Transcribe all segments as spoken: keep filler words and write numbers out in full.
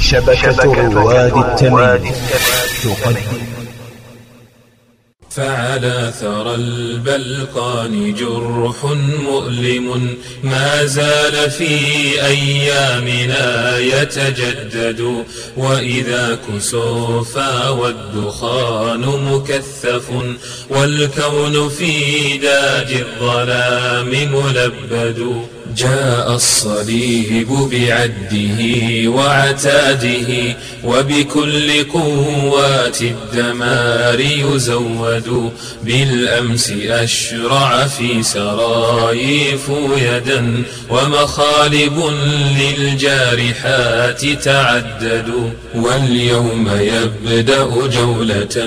شبكة رواد التمييز تقدم. فعلى ثرى البلقان جرح مؤلم ما زال في أيامنا يتجدد، وإذا كسوفا والدخان مكثف والكون في داج الظلام ملبد. جاء الصليب بعده وعتاده وبكل قوات الدمار يزود، بالأمس أشرع في سرايف يدا ومخالب للجارحات تعدد، واليوم يبدأ جولة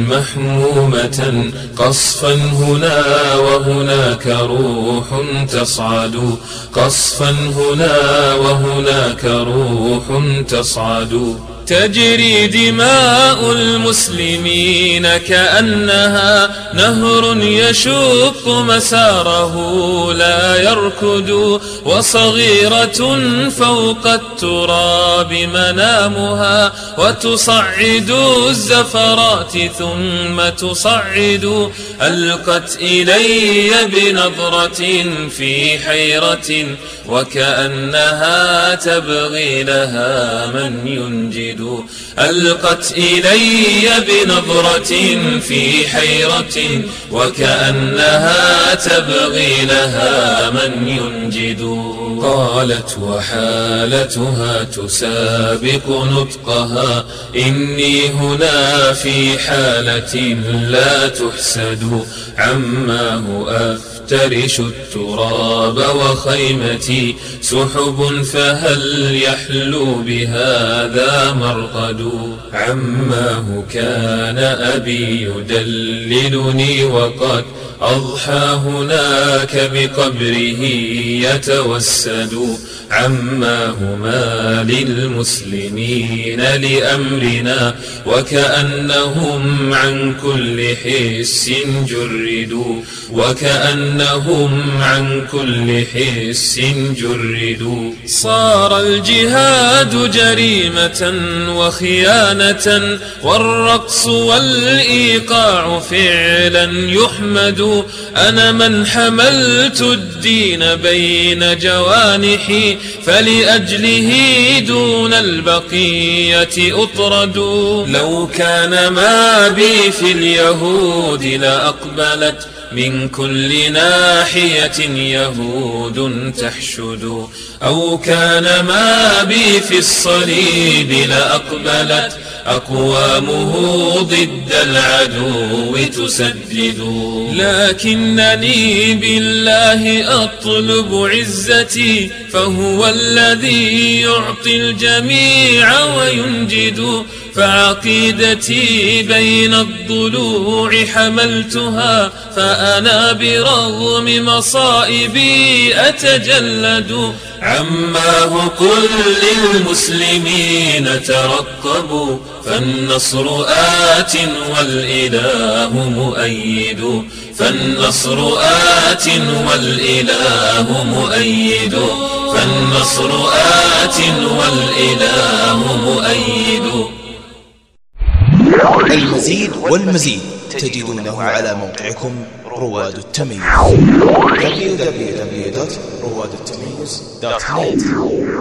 محمومة قصفا هنا وهناك روح تصعد، قصفا هنا وهناك روح تصعد. تجري دماء المسلمين كأنها نهر يشق مساره لا يركد، وصغيرة فوق التراب منامها وتصعد الزفرات ثم تصعد. ألقت إلي بنظرة في حيرة وكأنها تبغي لها من ينجد، ألقت إلي بنظرة في حيرة وكأنها تبغي لها من ينجد. قالت وحالتها تسابق نطقها إني هنا في حالة لا تحسد، عماه أفترش التراب وخيمتي سحب فهل يحلو بهذا مرقد. عماه كان أبي يدللني وقد أضحى هناك بقبره يتوسد، عماه ما للمسلمين لأمرنا وكأنهم عن كل حس جردوا، وكأنهم عن كل حس جردوا. صار الجهاد جريمة وخيانة والرقص والإيقاع فعلا يحمد، أنا من حملت الدين بين جوانحي فلأجله دون البقية أطرد. لو كان ما بي في اليهود لأقبلت من كل ناحية يهود تحشد، أو كان ما بي في الصليب لأقبلت أقوامه ضد العدو تسدد. لكنني بالله أطلب عزتي فهو الذي يعطي الجميع وينجد، فعقيدتي بين الضلوع حملتها فأنا برغم مصائبي أتجلد. عماه قل للمسلمين ترقبوا فالنصر آت والإله مؤيد، فالنصر آت والإله مؤيد، فالنصر آت والإله مؤيد. المزيد والمزيد تجدونه على موقعكم رواد التمييز دبليو دبليو دبليو دوت رواد التمييز دوت نت.